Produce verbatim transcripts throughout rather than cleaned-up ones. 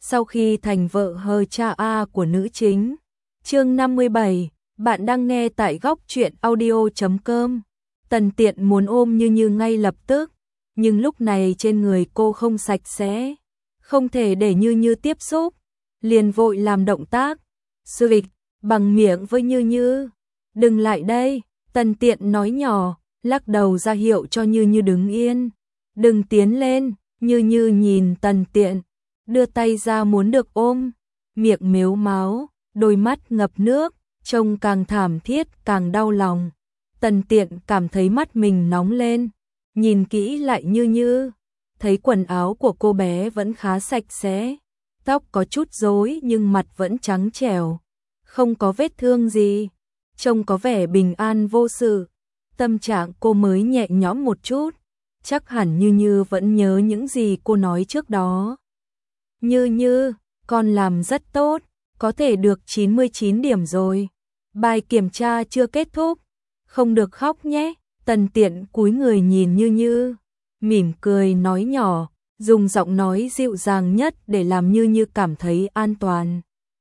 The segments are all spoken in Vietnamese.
sau khi thành vợ hờ cha A của nữ chính. Chương năm mươi bảy, bạn đang nghe tại góc truyện audio chấm com. Tần Tiện muốn ôm Như Như ngay lập tức, nhưng lúc này trên người cô không sạch sẽ, không thể để Như Như tiếp xúc, liền vội làm động tác swịch bằng miệng với Như Như. Đừng lại đây, Tần Tiện nói nhỏ, lắc đầu ra hiệu cho Như Như đứng yên. Đừng tiến lên. Như Như nhìn Tần Tiện, đưa tay ra muốn được ôm, miệng mếu máo, đôi mắt ngập nước, trông càng thảm thiết càng đau lòng. Tần Tiện cảm thấy mắt mình nóng lên, nhìn kỹ lại Như Như, thấy quần áo của cô bé vẫn khá sạch sẽ, tóc có chút rối nhưng mặt vẫn trắng trẻo, không có vết thương gì, trông có vẻ bình an vô sự. Tâm trạng cô mới nhẹ nhõm một chút, chắc hẳn Như Như vẫn nhớ những gì cô nói trước đó. Như Như, con làm rất tốt, có thể được chín mươi chín điểm rồi. Bài kiểm tra chưa kết thúc, không được khóc nhé. Tần Tiện cúi người nhìn Như Như, mỉm cười nói nhỏ, dùng giọng nói dịu dàng nhất để làm Như Như cảm thấy an toàn.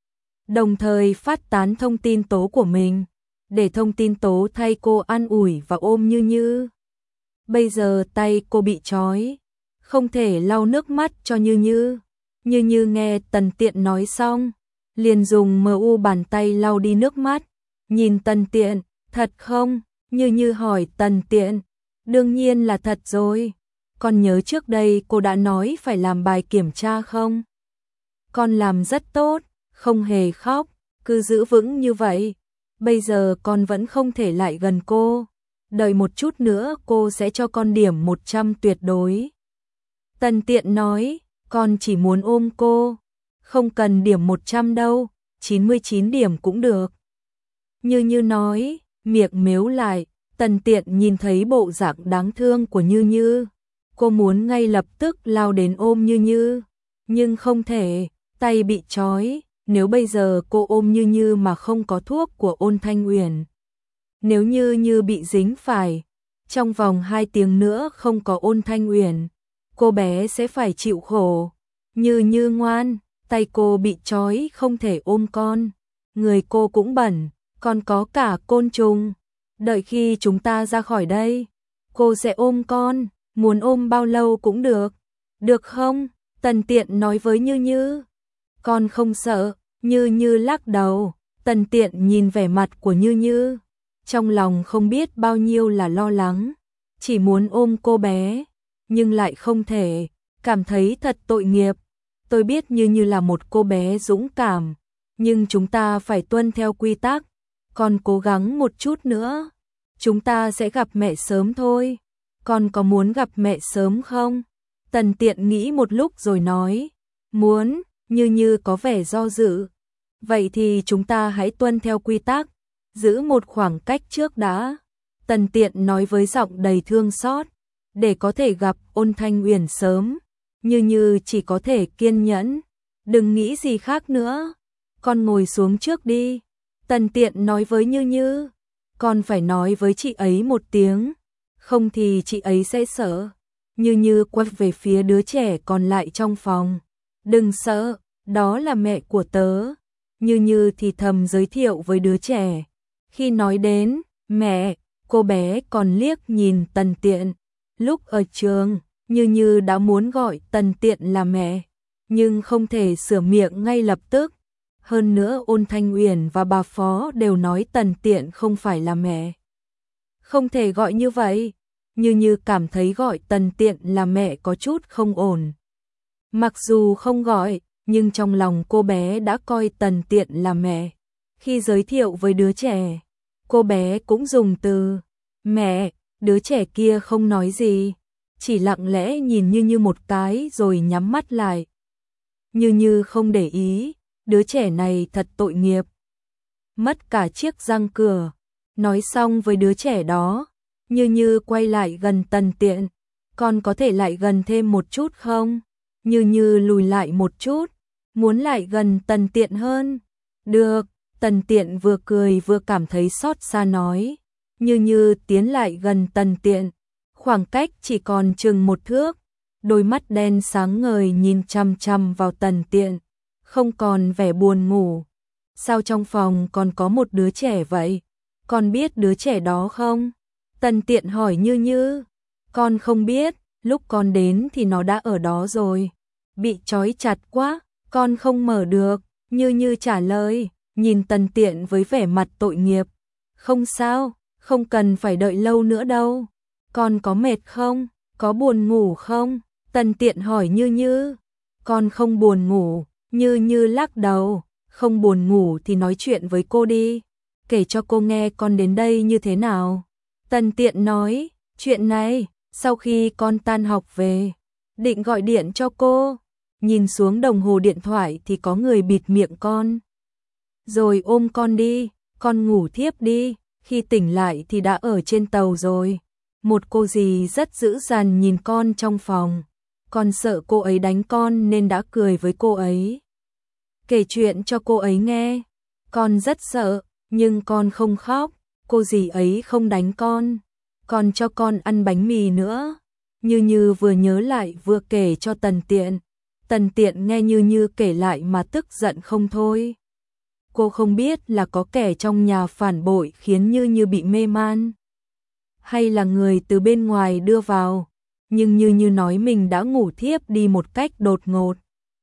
Đồng thời phát tán thông tin tố của mình, để thông tin tố thay cô an ủi và ôm Như Như. Bây giờ tay cô bị trói, không thể lau nước mắt cho Như Như. Như Như nghe Tần Tiện nói xong, liền dùng mờ u bàn tay lau đi nước mắt, nhìn Tần Tiện, thật không? Như Như hỏi Tần Tiện, đương nhiên là thật rồi. Con nhớ trước đây cô đã nói phải làm bài kiểm tra không? Con làm rất tốt, không hề khóc, cứ giữ vững như vậy. Bây giờ con vẫn không thể lại gần cô. Đợi một chút nữa cô sẽ cho con điểm một trăm tuyệt đối. Tần Tiện nói, con chỉ muốn ôm cô, không cần điểm một trăm đâu, chín mươi chín điểm cũng được. Như Như nói, miệng mếu lại. Tần Tiện nhìn thấy bộ dạng đáng thương của Như Như, cô muốn ngay lập tức lao đến ôm Như Như, nhưng không thể, tay bị trói. Nếu bây giờ cô ôm Như Như mà không có thuốc của Ôn Thanh Uyển, nếu Như Như bị dính phải, trong vòng hai tiếng nữa không có Ôn Thanh Uyển, cô bé sẽ phải chịu khổ. Như Như ngoan, tay cô bị trói không thể ôm con, người cô cũng bẩn, còn có cả côn trùng. Đợi khi chúng ta ra khỏi đây, cô sẽ ôm con, muốn ôm bao lâu cũng được. Được không? Tần Tiện nói với Như Như. Con không sợ. Như Như lắc đầu. Tần Tiện nhìn vẻ mặt của Như Như, trong lòng không biết bao nhiêu là lo lắng, chỉ muốn ôm cô bé, nhưng lại không thể, cảm thấy thật tội nghiệp. Tôi biết Như Như là một cô bé dũng cảm, nhưng chúng ta phải tuân theo quy tắc, con cố gắng một chút nữa, chúng ta sẽ gặp mẹ sớm thôi. Con có muốn gặp mẹ sớm không? Tần Tiện nghĩ một lúc rồi nói, muốn. Như Như có vẻ do dự. Vậy thì chúng ta hãy tuân theo quy tắc, giữ một khoảng cách trước đã. Tần Tiện nói với giọng đầy thương xót, để có thể gặp Ôn Thanh Uyển sớm. Như Như chỉ có thể kiên nhẫn, đừng nghĩ gì khác nữa. Con ngồi xuống trước đi. Tần Tiện nói với Như Như, con phải nói với chị ấy một tiếng, không thì chị ấy sẽ sợ. Như Như quay về phía đứa trẻ còn lại trong phòng. Đừng sợ, đó là mẹ của tớ. Như Như thì thầm giới thiệu với đứa trẻ. Khi nói đến mẹ, cô bé còn liếc nhìn Tần Tiện. Lúc ở trường, Như Như đã muốn gọi Tần Tiện là mẹ, nhưng không thể sửa miệng ngay lập tức. Hơn nữa Ôn Thanh Uyển và bà Phó đều nói Tần Tiện không phải là mẹ. Không thể gọi như vậy. Như Như cảm thấy gọi Tần Tiện là mẹ có chút không ổn. Mặc dù không gọi, nhưng trong lòng cô bé đã coi Tần Tiện là mẹ. Khi giới thiệu với đứa trẻ, cô bé cũng dùng từ mẹ. Đứa trẻ kia không nói gì, chỉ lặng lẽ nhìn Như Như một cái rồi nhắm mắt lại. Như Như không để ý, đứa trẻ này thật tội nghiệp, mất cả chiếc răng cửa. Nói xong với đứa trẻ đó, Như Như quay lại gần Tần Tiện. Con có thể lại gần thêm một chút không? Như Như lùi lại một chút, muốn lại gần Tần Tiện hơn. Được. Tần Tiện vừa cười vừa cảm thấy xót xa nói. Như Như tiến lại gần Tần Tiện, khoảng cách chỉ còn chừng một thước, đôi mắt đen sáng ngời nhìn chằm chằm vào Tần Tiện. không còn vẻ buồn ngủ. Sao trong phòng còn có một đứa trẻ vậy? Con biết đứa trẻ đó không? Tần Tiện hỏi Như Như. Con không biết, lúc con đến thì nó đã ở đó rồi. Bị trói chặt quá, con không mở được. Như Như trả lời, nhìn Tần Tiện với vẻ mặt tội nghiệp. Không sao, không cần phải đợi lâu nữa đâu. Con có mệt không? Có buồn ngủ không? Tần Tiện hỏi Như Như. Con không buồn ngủ. Như Như lắc đầu. Không buồn ngủ thì nói chuyện với cô đi. Kể cho cô nghe con đến đây như thế nào. Tần Tiện nói, chuyện này, sau khi con tan học về, định gọi điện cho cô. Nhìn xuống đồng hồ điện thoại thì có người bịt miệng con. Rồi ôm con đi, con ngủ thiếp đi. Khi tỉnh lại thì đã ở trên tàu rồi. Một cô dì rất dữ dằn nhìn con trong phòng. Con sợ cô ấy đánh con nên đã cười với cô ấy. Kể chuyện cho cô ấy nghe. Con rất sợ, nhưng con không khóc. Cô dì ấy không đánh con. Còn cho con ăn bánh mì nữa. Như Như vừa nhớ lại vừa kể cho Tần Tiện. Tần Tiện nghe Như Như kể lại mà tức giận không thôi. Cô không biết là có kẻ trong nhà phản bội khiến Như Như bị mê man, hay là người từ bên ngoài đưa vào, nhưng Như Như nói mình đã ngủ thiếp đi một cách đột ngột.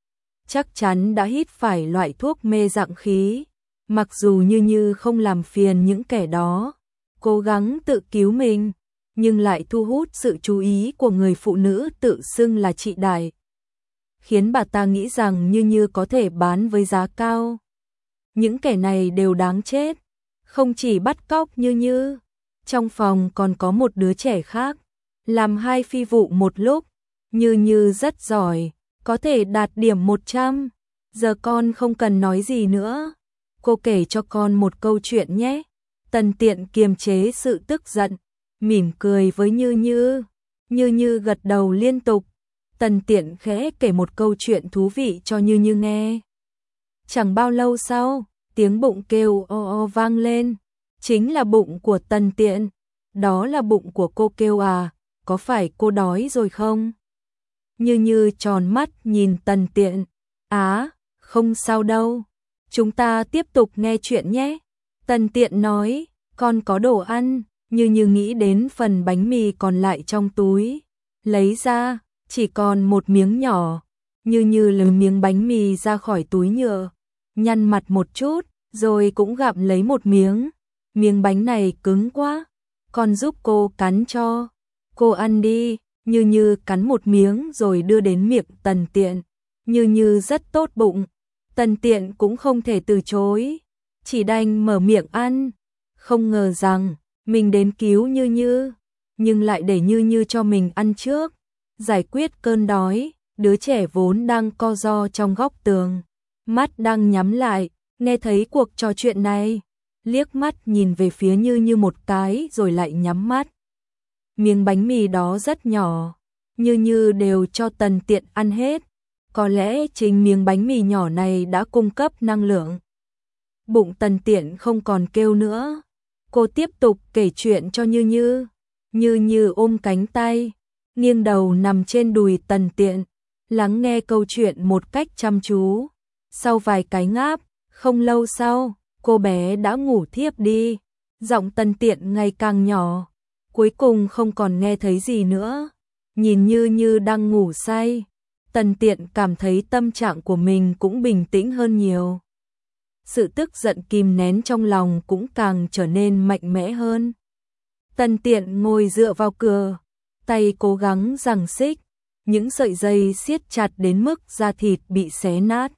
Chắc chắn đã hít phải loại thuốc mê dạng khí. Mặc dù Như Như không làm phiền những kẻ đó, cố gắng tự cứu mình, nhưng lại thu hút sự chú ý của người phụ nữ tự xưng là chị Đại, khiến bà ta nghĩ rằng Như Như có thể bán với giá cao. Những kẻ này đều đáng chết, không chỉ bắt cóc Như Như. Trong phòng còn có một đứa trẻ khác, làm hai phi vụ một lúc. Như Như rất giỏi, có thể đạt điểm một trăm. Giờ con không cần nói gì nữa. Cô kể cho con một câu chuyện nhé. Tần Tiện kiềm chế sự tức giận, mỉm cười với Như Như. Như Như gật đầu liên tục. Tần Tiện khẽ kể một câu chuyện thú vị cho Như Như nghe. Chẳng bao lâu sau, tiếng bụng kêu o o vang lên. Chính là bụng của Tần Tiện. Đó là bụng của cô kêu à, có phải cô đói rồi không? Như Như tròn mắt nhìn Tần Tiện. Á, không sao đâu. Chúng ta tiếp tục nghe chuyện nhé. Tần Tiện nói, con có đồ ăn. Như Như nghĩ đến phần bánh mì còn lại trong túi. Lấy ra, chỉ còn một miếng nhỏ. Như Như lấy miếng bánh mì ra khỏi túi nhựa, nhăn mặt một chút, rồi cũng gặm lấy một miếng. Miếng bánh này cứng quá, con giúp cô cắn cho. Cô ăn đi. Như Như cắn một miếng rồi đưa đến miệng Tần Tiện. Như Như rất tốt bụng. Tần Tiện cũng không thể từ chối, chỉ đành mở miệng ăn. Không ngờ rằng mình đến cứu Như Như, nhưng lại để Như Như cho mình ăn trước. Giải quyết cơn đói, đứa trẻ vốn đang co ro trong góc tường, mắt đang nhắm lại, nghe thấy cuộc trò chuyện này, liếc mắt nhìn về phía Như Như một cái rồi lại nhắm mắt. Miếng bánh mì đó rất nhỏ, Như Như đều cho Tần Tiện ăn hết. Có lẽ chính miếng bánh mì nhỏ này đã cung cấp năng lượng. Bụng Tần Tiện không còn kêu nữa. Cô tiếp tục kể chuyện cho Như Như. Như Như ôm cánh tay, nghiêng đầu nằm trên đùi Tần Tiện, lắng nghe câu chuyện một cách chăm chú. Sau vài cái ngáp, không lâu sau, cô bé đã ngủ thiếp đi. Giọng Tần Tiện ngày càng nhỏ, cuối cùng không còn nghe thấy gì nữa. Nhìn Như Như đang ngủ say, Tần Tiện cảm thấy tâm trạng của mình cũng bình tĩnh hơn nhiều. Sự tức giận kìm nén trong lòng cũng càng trở nên mạnh mẽ hơn. Tần Tiện ngồi dựa vào cửa, tay cố gắng giằng xích, những sợi dây siết chặt đến mức da thịt bị xé nát.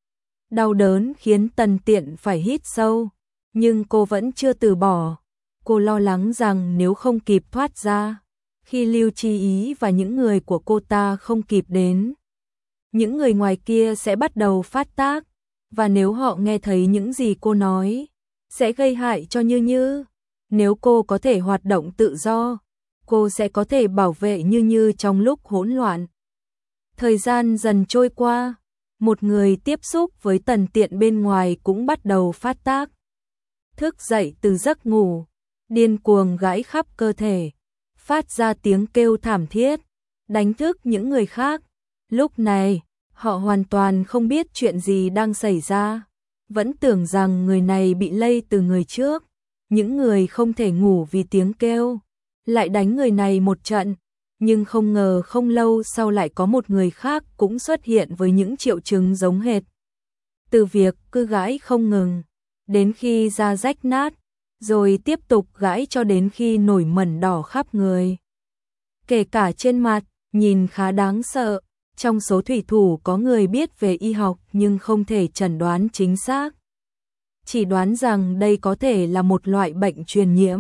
Đau đớn khiến Tần Tiện phải hít sâu, nhưng cô vẫn chưa từ bỏ. Cô lo lắng rằng nếu không kịp thoát ra, khi Lưu Chi Ý và những người của cô ta không kịp đến, những người ngoài kia sẽ bắt đầu phát tác, và nếu họ nghe thấy những gì cô nói, sẽ gây hại cho Như Như. Nếu cô có thể hoạt động tự do, cô sẽ có thể bảo vệ Như Như trong lúc hỗn loạn. Thời gian dần trôi qua, một người tiếp xúc với Tần Tiện bên ngoài cũng bắt đầu phát tác. Thức dậy từ giấc ngủ, điên cuồng gãi khắp cơ thể, phát ra tiếng kêu thảm thiết, đánh thức những người khác. Lúc này, Họ hoàn toàn không biết chuyện gì đang xảy ra, vẫn tưởng rằng người này bị lây từ người trước. Những người không thể ngủ vì tiếng kêu, lại đánh người này một trận, nhưng không ngờ không lâu sau lại có một người khác cũng xuất hiện với những triệu chứng giống hệt. Từ việc cứ gãi không ngừng, đến khi da rách nát, rồi tiếp tục gãi cho đến khi nổi mẩn đỏ khắp người. Kể cả trên mặt, nhìn khá đáng sợ. Trong số thủy thủ có người biết về y học nhưng không thể chẩn đoán chính xác. Chỉ đoán rằng đây có thể là một loại bệnh truyền nhiễm,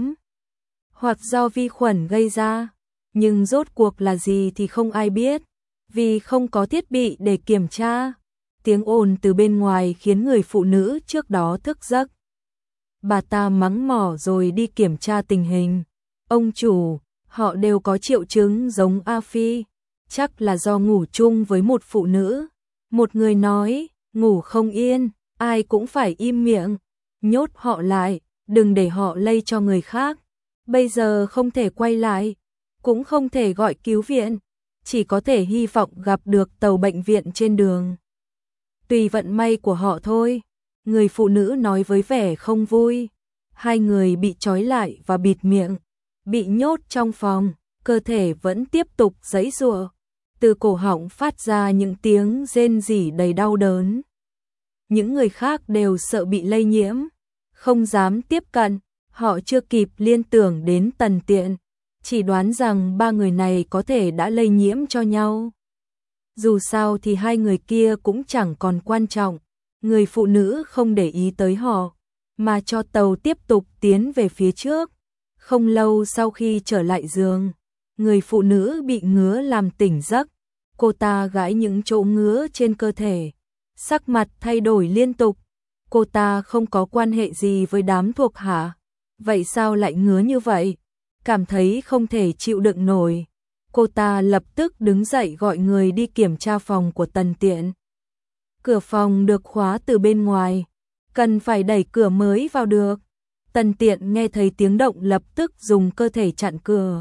hoặc do vi khuẩn gây ra, nhưng rốt cuộc là gì thì không ai biết, vì không có thiết bị để kiểm tra. Tiếng ồn từ bên ngoài khiến người phụ nữ trước đó thức giấc. Bà ta mắng mỏ rồi đi kiểm tra tình hình. Ông chủ, họ đều có triệu chứng giống A Phi, chắc là do ngủ chung với một phụ nữ. Một người nói, ngủ không yên, ai cũng phải im miệng, nhốt họ lại, đừng để họ lây cho người khác. Bây giờ không thể quay lại, cũng không thể gọi cứu viện, chỉ có thể hy vọng gặp được tàu bệnh viện trên đường. Tùy vận may của họ thôi, người phụ nữ nói với vẻ không vui. Hai người bị trói lại và bịt miệng, bị nhốt trong phòng, cơ thể vẫn tiếp tục giãy giụa, từ cổ họng phát ra những tiếng rên rỉ đầy đau đớn. Những người khác đều sợ bị lây nhiễm, không dám tiếp cận, họ chưa kịp liên tưởng đến Tần Tiện, chỉ đoán rằng ba người này có thể đã lây nhiễm cho nhau. Dù sao thì hai người kia cũng chẳng còn quan trọng, người phụ nữ không để ý tới họ, mà cho tàu tiếp tục tiến về phía trước. Không lâu sau khi trở lại giường, người phụ nữ bị ngứa làm tỉnh giấc, cô ta gãi những chỗ ngứa trên cơ thể, sắc mặt thay đổi liên tục. Cô ta không có quan hệ gì với đám thuộc hạ, vậy sao lại ngứa như vậy? Cảm thấy không thể chịu đựng nổi, cô ta lập tức đứng dậy gọi người đi kiểm tra phòng của Tần Tiện. Cửa phòng được khóa từ bên ngoài, cần phải đẩy cửa mới vào được. Tần Tiện nghe thấy tiếng động lập tức dùng cơ thể chặn cửa.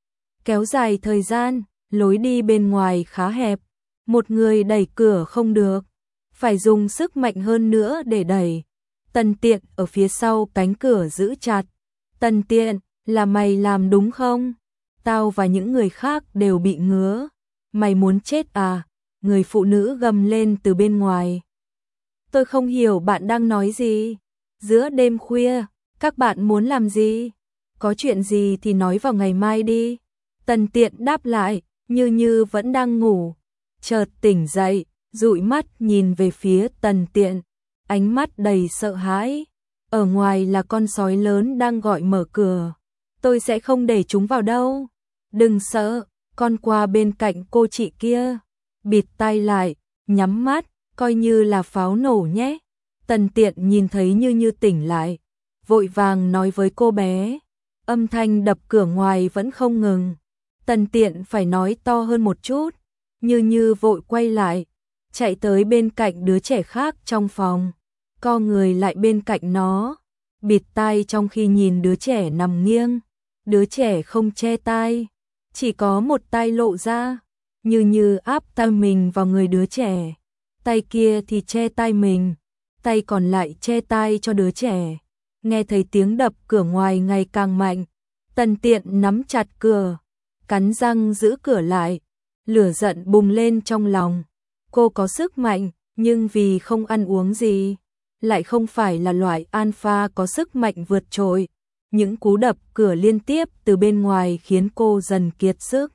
Kéo dài thời gian, lối đi bên ngoài khá hẹp, một người đẩy cửa không được, phải dùng sức mạnh hơn nữa để đẩy. Tần Tiện ở phía sau cánh cửa giữ chặt. Tần Tiện, là mày làm đúng không? Tao và những người khác đều bị ngứa. Mày muốn chết à? Người phụ nữ gầm lên từ bên ngoài. Tôi không hiểu bạn đang nói gì. Giữa đêm khuya, các bạn muốn làm gì? Có chuyện gì thì nói vào ngày mai đi. Tần Tiện đáp lại, như như vẫn đang ngủ. Chợt tỉnh dậy, dụi mắt nhìn về phía Tần Tiện, ánh mắt đầy sợ hãi. Ở ngoài là con sói lớn đang gọi mở cửa. Tôi sẽ không để chúng vào đâu. Đừng sợ, con qua bên cạnh cô chị kia. Bịt tai lại, nhắm mắt, coi như là pháo nổ nhé. Tần Tiện nhìn thấy Như Như tỉnh lại, vội vàng nói với cô bé. Âm thanh đập cửa ngoài vẫn không ngừng. Tần Tiện phải nói to hơn một chút. Như Như vội quay lại, chạy tới bên cạnh đứa trẻ khác trong phòng, co người lại bên cạnh nó, bịt tai trong khi nhìn đứa trẻ nằm nghiêng. Đứa trẻ không che tai, chỉ có một tai lộ ra. Như Như áp tai mình vào người đứa trẻ, tay kia thì che tai mình, tay còn lại che tai cho đứa trẻ. Nghe thấy tiếng đập cửa ngoài ngày càng mạnh, Tần Tiện nắm chặt cửa, cắn răng giữ cửa lại. Lửa giận bùng lên trong lòng. Cô có sức mạnh, nhưng vì không ăn uống gì, lại không phải là loại alpha có sức mạnh vượt trội. Những cú đập cửa liên tiếp từ bên ngoài khiến cô dần kiệt sức.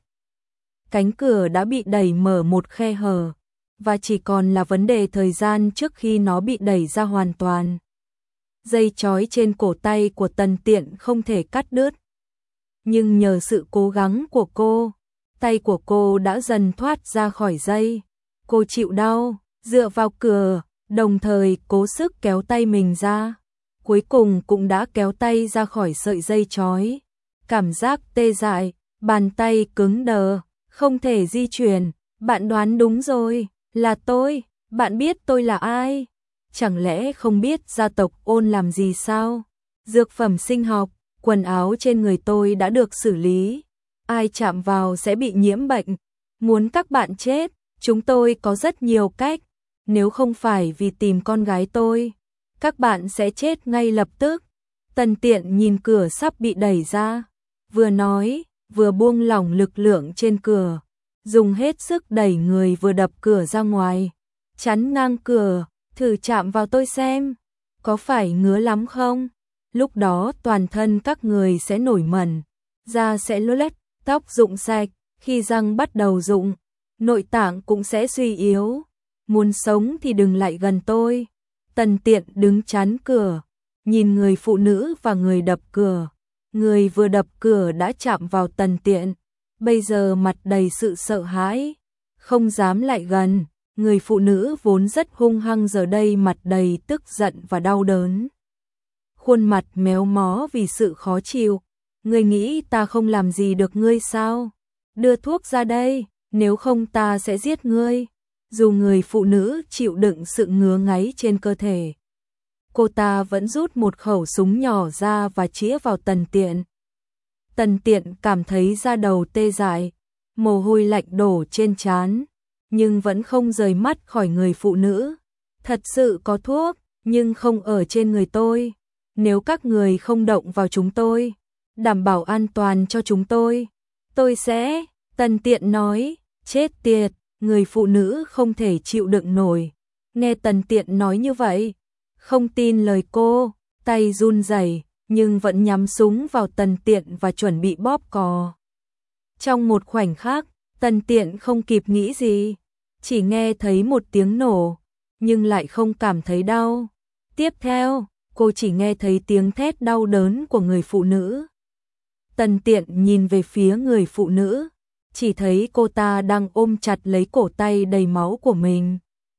Cánh cửa đã bị đẩy mở một khe hở, và chỉ còn là vấn đề thời gian trước khi nó bị đẩy ra hoàn toàn. Dây trói trên cổ tay của Tần Tiện không thể cắt đứt, nhưng nhờ sự cố gắng của cô, tay của cô đã dần thoát ra khỏi dây. Cô chịu đau, dựa vào cửa, đồng thời cố sức kéo tay mình ra. Cuối cùng cũng đã kéo tay ra khỏi sợi dây trói. Cảm giác tê dại, bàn tay cứng đờ, không thể di chuyển. Bạn đoán đúng rồi, là tôi. Bạn biết tôi là ai? Chẳng lẽ không biết gia tộc Ôn làm gì sao? Dược phẩm sinh học, quần áo trên người tôi đã được xử lý. Ai chạm vào sẽ bị nhiễm bệnh. Muốn các bạn chết, Chúng tôi có rất nhiều cách, nếu không phải vì tìm con gái tôi, các bạn sẽ chết ngay lập tức. Tần Tiện nhìn cửa sắp bị đẩy ra, vừa nói, vừa buông lỏng lực lượng trên cửa, dùng hết sức đẩy người vừa đập cửa ra ngoài, chắn ngang cửa, thử chạm vào tôi xem, có phải ngứa lắm không? Lúc đó toàn thân các người sẽ nổi mẩn, da sẽ lố lét, tóc rụng sạch, khi răng bắt đầu rụng, nội tạng cũng sẽ suy yếu. Muốn sống thì đừng lại gần tôi. Tần Tiện đứng chắn cửa, nhìn người phụ nữ và người đập cửa. Người vừa đập cửa đã chạm vào Tần Tiện, bây giờ mặt đầy sự sợ hãi, không dám lại gần. Người phụ nữ vốn rất hung hăng giờ đây mặt đầy tức giận và đau đớn. Khuôn mặt méo mó vì sự khó chịu. Ngươi nghĩ ta không làm gì được ngươi sao? Đưa thuốc ra đây, nếu không ta sẽ giết ngươi. Dù người phụ nữ chịu đựng sự ngứa ngáy trên cơ thể, cô ta vẫn rút một khẩu súng nhỏ ra và chĩa vào Tần Tiện. Tần Tiện cảm thấy da đầu tê dại, mồ hôi lạnh đổ trên trán, nhưng vẫn không rời mắt khỏi người phụ nữ. Thật sự có thuốc, nhưng không ở trên người tôi. Nếu các người không động vào chúng tôi, đảm bảo an toàn cho chúng tôi, tôi sẽ... Tần Tiện nói, chết tiệt, người phụ nữ không thể chịu đựng nổi. Nghe Tần Tiện nói như vậy, không tin lời cô, tay run rẩy nhưng vẫn nhắm súng vào Tần Tiện và chuẩn bị bóp cò. Trong một khoảnh khắc, Tần Tiện không kịp nghĩ gì, chỉ nghe thấy một tiếng nổ, nhưng lại không cảm thấy đau. Tiếp theo, cô chỉ nghe thấy tiếng thét đau đớn của người phụ nữ. Tần Tiện nhìn về phía người phụ nữ, chỉ thấy cô ta đang ôm chặt lấy cổ tay đầy máu của mình.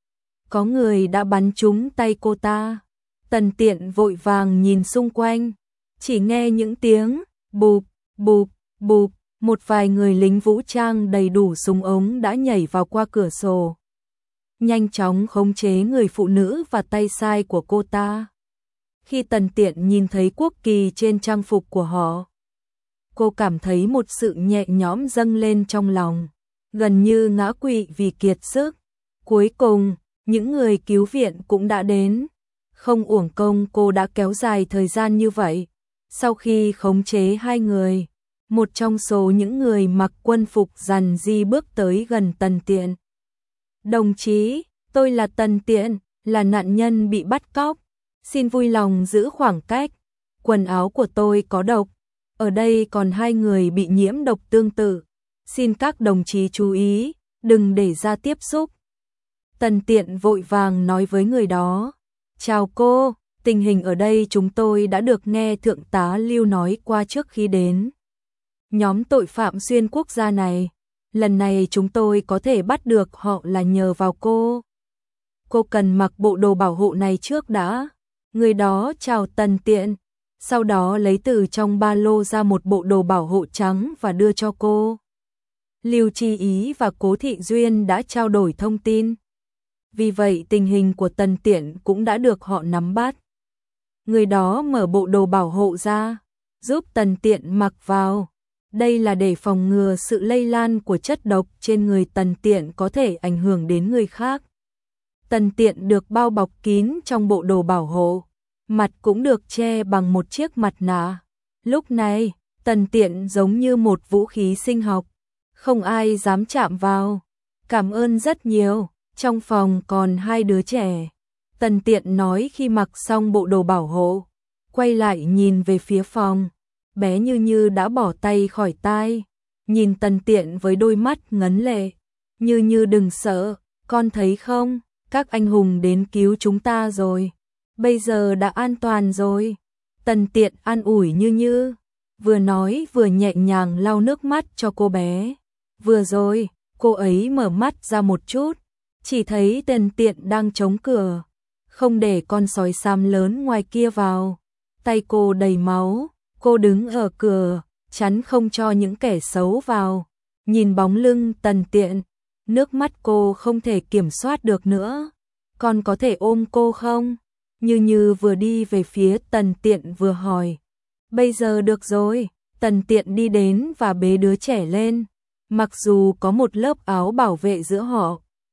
Có người đã bắn trúng tay cô ta. Tần Tiện vội vàng nhìn xung quanh, chỉ nghe những tiếng bụp, bụp, bụp, một vài người lính vũ trang đầy đủ súng ống đã nhảy vào qua cửa sổ, nhanh chóng khống chế người phụ nữ và tay sai của cô ta. Khi Tần Tiện nhìn thấy quốc kỳ trên trang phục của họ, cô cảm thấy một sự nhẹ nhõm dâng lên trong lòng, gần như ngã quỵ vì kiệt sức. Cuối cùng, những người cứu viện cũng đã đến. Không uổng công cô đã kéo dài thời gian như vậy. Sau khi khống chế hai người, một trong số những người mặc quân phục rằn ri bước tới gần Tần Tiện. Đồng chí, tôi là Tần Tiện, là nạn nhân bị bắt cóc. Xin vui lòng giữ khoảng cách. Quần áo của tôi có độc. Ở đây còn hai người bị nhiễm độc tương tự. Xin các đồng chí chú ý, đừng để ra tiếp xúc. Tần Tiện vội vàng nói với người đó. Chào cô, tình hình ở đây chúng tôi đã được nghe Thượng tá Lưu nói qua trước khi đến. Nhóm tội phạm xuyên quốc gia này, lần này chúng tôi có thể bắt được họ là nhờ vào cô. Cô cần mặc bộ đồ bảo hộ này trước đã. Người đó chào Tần Tiện, sau đó lấy từ trong ba lô ra một bộ đồ bảo hộ trắng và đưa cho cô. Lưu Chi Ý và Cố Thị Duyên đã trao đổi thông tin. Vì vậy tình hình của Tần Tiện cũng đã được họ nắm bắt. Người đó mở bộ đồ bảo hộ ra, giúp Tần Tiện mặc vào. Đây là để phòng ngừa sự lây lan của chất độc trên người Tần Tiện có thể ảnh hưởng đến người khác. Tần Tiện được bao bọc kín trong bộ đồ bảo hộ, mặt cũng được che bằng một chiếc mặt nạ. Lúc này, Tần Tiện giống như một vũ khí sinh học, không ai dám chạm vào. Cảm ơn rất nhiều, trong phòng còn hai đứa trẻ. Tần Tiện nói khi mặc xong bộ đồ bảo hộ, quay lại nhìn về phía phòng. Bé Như Như đã bỏ tay khỏi tai, nhìn Tần Tiện với đôi mắt ngấn lệ. Như Như đừng sợ, con thấy không, các anh hùng đến cứu chúng ta rồi. Bây giờ đã an toàn rồi. Tần Tiện an ủi Như Như, vừa nói vừa nhẹ nhàng lau nước mắt cho cô bé. Vừa rồi, cô ấy mở mắt ra một chút, chỉ thấy Tần Tiện đang chống cửa, không để con sói xám lớn ngoài kia vào. Tay cô đầy máu, cô đứng ở cửa, chắn không cho những kẻ xấu vào. Nhìn bóng lưng Tần Tiện, nước mắt cô không thể kiểm soát được nữa. Con có thể ôm cô không? Như Như vừa đi về phía Tần Tiện vừa hỏi. Bây giờ được rồi. Tần Tiện đi đến và bế đứa trẻ lên. Mặc dù có một lớp áo bảo vệ giữa họ,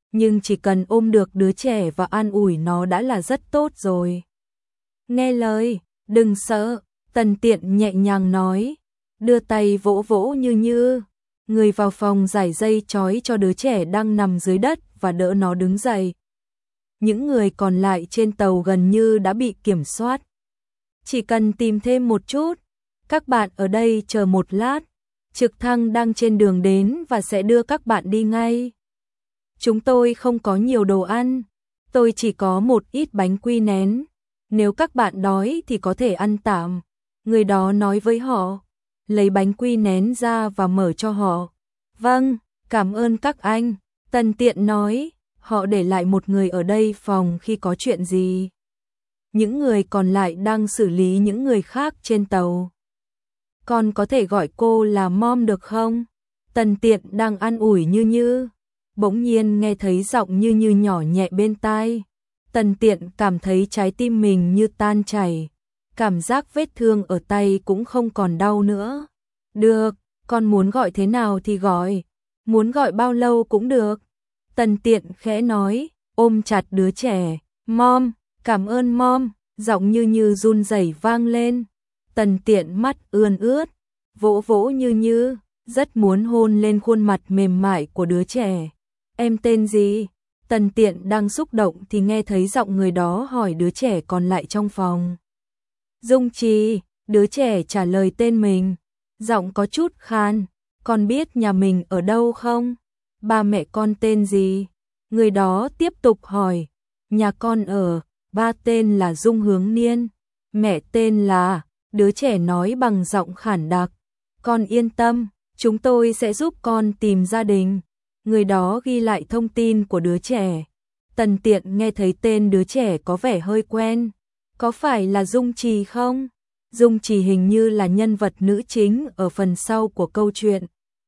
nhưng chỉ cần ôm được đứa trẻ và an ủi nó đã là rất tốt rồi. Nghe lời, đừng sợ, Tần Tiện nhẹ nhàng nói, đưa tay vỗ vỗ Như Như. Người vào phòng giải dây trói cho đứa trẻ đang nằm dưới đất và đỡ nó đứng dậy. Những người còn lại trên tàu gần như đã bị kiểm soát. Chỉ cần tìm thêm một chút, các bạn ở đây chờ một lát, trực thăng đang trên đường đến và sẽ đưa các bạn đi ngay. Chúng tôi không có nhiều đồ ăn, tôi chỉ có một ít bánh quy nén, nếu các bạn đói thì có thể ăn tạm. Người đó nói với họ, lấy bánh quy nén ra và mở cho họ. Vâng, cảm ơn các anh, Tần Tiện nói, họ để lại một người ở đây phòng khi có chuyện gì. Những người còn lại đang xử lý những người khác trên tàu. Con có thể gọi cô là mom được không? Tần Tiện đang an ủi Như Như. Bỗng nhiên nghe thấy giọng Như Như nhỏ nhẹ bên tai. Tần Tiện cảm thấy trái tim mình như tan chảy. Cảm giác vết thương ở tay cũng không còn đau nữa. Được, con muốn gọi thế nào thì gọi. Muốn gọi bao lâu cũng được. Tần Tiện khẽ nói, ôm chặt đứa trẻ. Mom, cảm ơn mom. Giọng Như Như run rẩy vang lên. Tần Tiện mắt ươn ướt, vỗ vỗ Như Như, rất muốn hôn lên khuôn mặt mềm mại của đứa trẻ. Em tên gì? Tần Tiện đang xúc động thì nghe thấy giọng người đó hỏi đứa trẻ còn lại trong phòng. Dung Trì, đứa trẻ trả lời tên mình, giọng có chút khan, con biết nhà mình ở đâu không? Ba mẹ con tên gì? Người đó tiếp tục hỏi, nhà con ở, ba tên là Dung Hướng Niên, mẹ tên là, đứa trẻ nói bằng giọng khản đặc, con yên tâm, chúng tôi sẽ giúp con tìm gia đình. Người đó ghi lại thông tin của đứa trẻ. Tần Tiện nghe thấy tên đứa trẻ có vẻ hơi quen. Có phải là Dung Trì không? Dung Trì hình như là nhân vật nữ chính ở phần sau của câu chuyện.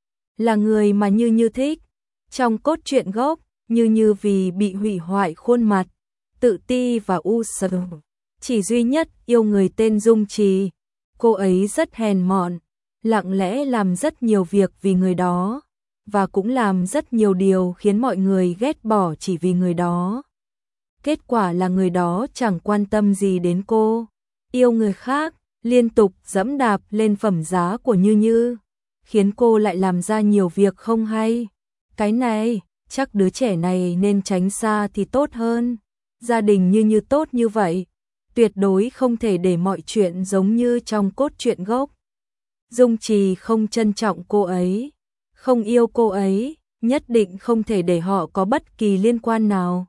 Là người mà Như Như thích. Trong cốt truyện gốc, Như Như vì bị hủy hoại khuôn mặt, tự ti và u sầu, chỉ duy nhất yêu người tên Dung Trì. Cô ấy rất hèn mọn, lặng lẽ làm rất nhiều việc vì người đó, và cũng làm rất nhiều điều khiến mọi người ghét bỏ chỉ vì người đó. Kết quả là người đó chẳng quan tâm gì đến cô, yêu người khác, liên tục dẫm đạp lên phẩm giá của Như Như, khiến cô lại làm ra nhiều việc không hay. Cái này, chắc đứa trẻ này nên tránh xa thì tốt hơn. Gia đình Như Như tốt như vậy, tuyệt đối không thể để mọi chuyện giống như trong cốt truyện gốc. Dung Trì không trân trọng cô ấy, không yêu cô ấy, nhất định không thể để họ có bất kỳ liên quan nào.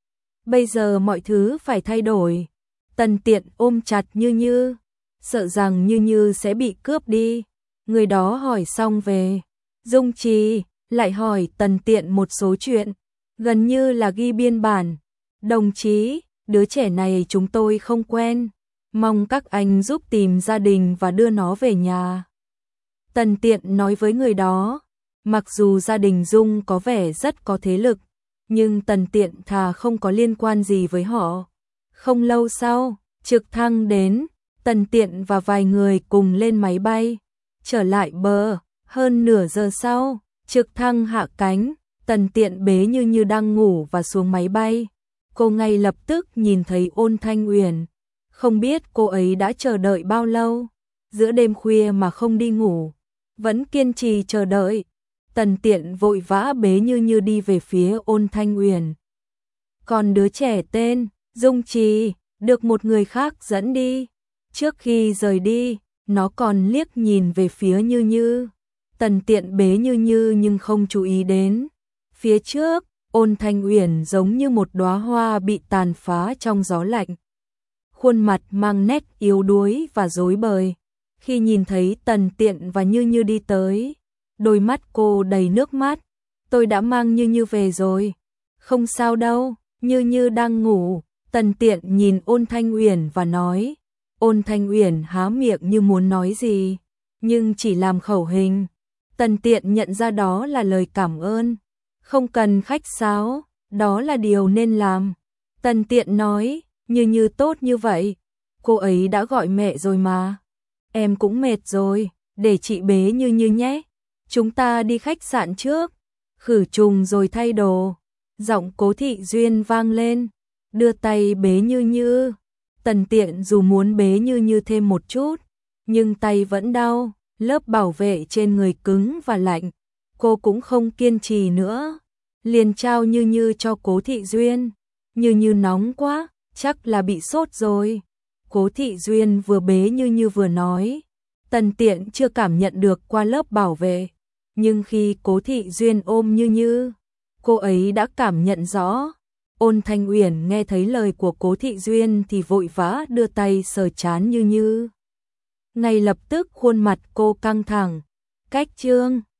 Bây giờ mọi thứ phải thay đổi. Tần Tiện ôm chặt Như Như, sợ rằng Như Như sẽ bị cướp đi. Người đó hỏi xong về Dung Trì, lại hỏi Tần Tiện một số chuyện, gần như là ghi biên bản. Đồng chí, đứa trẻ này chúng tôi không quen, mong các anh giúp tìm gia đình và đưa nó về nhà. Tần Tiện nói với người đó, mặc dù gia đình Dung có vẻ rất có thế lực, nhưng Tần Tiện thà không có liên quan gì với họ. Không lâu sau, trực thăng đến, Tần Tiện và vài người cùng lên máy bay, trở lại bờ. Hơn nửa giờ sau, trực thăng hạ cánh, Tần Tiện bế Như Như đang ngủ và xuống máy bay. Cô ngay lập tức nhìn thấy Ôn Thanh Uyển, không biết cô ấy đã chờ đợi bao lâu, giữa đêm khuya mà không đi ngủ, vẫn kiên trì chờ đợi. Tần Tiện vội vã bế Như Như đi về phía Ôn Thanh Uyển. Còn đứa trẻ tên Dung Trì được một người khác dẫn đi. Trước khi rời đi, nó còn liếc nhìn về phía Như Như. Tần Tiện bế Như Như nhưng không chú ý đến. Phía trước, Ôn Thanh Uyển giống như một đóa hoa bị tàn phá trong gió lạnh. Khuôn mặt mang nét yếu đuối và rối bời. Khi nhìn thấy Tần Tiện và Như Như đi tới, đôi mắt cô đầy nước mắt. Tôi đã mang Như Như về rồi. Không sao đâu, Như Như đang ngủ. Tần Tiện nhìn Ôn Thanh Uyển và nói. Ôn Thanh Uyển há miệng như muốn nói gì, nhưng chỉ làm khẩu hình. Tần Tiện nhận ra đó là lời cảm ơn. Không cần khách sáo, đó là điều nên làm. Tần Tiện nói, Như Như tốt như vậy, cô ấy đã gọi mẹ rồi mà. Em cũng mệt rồi, để chị bế Như Như nhé. Chúng ta đi khách sạn trước, khử trùng rồi thay đồ. Giọng Cố Thị Duyên vang lên, đưa tay bế Như Như. Tần Tiện dù muốn bế Như Như thêm một chút, nhưng tay vẫn đau, lớp bảo vệ trên người cứng và lạnh. Cô cũng không kiên trì nữa, liền trao Như Như cho Cố Thị Duyên. Như Như nóng quá, chắc là bị sốt rồi. Cố Thị Duyên vừa bế Như Như vừa nói. Tần Tiện chưa cảm nhận được qua lớp bảo vệ, nhưng khi Cố Thị Duyên ôm Như Như, cô ấy đã cảm nhận rõ. Ôn Thanh Uyển nghe thấy lời của Cố Thị Duyên thì vội vã đưa tay sờ trán Như Như. Ngay lập tức khuôn mặt cô căng thẳng. Cách chương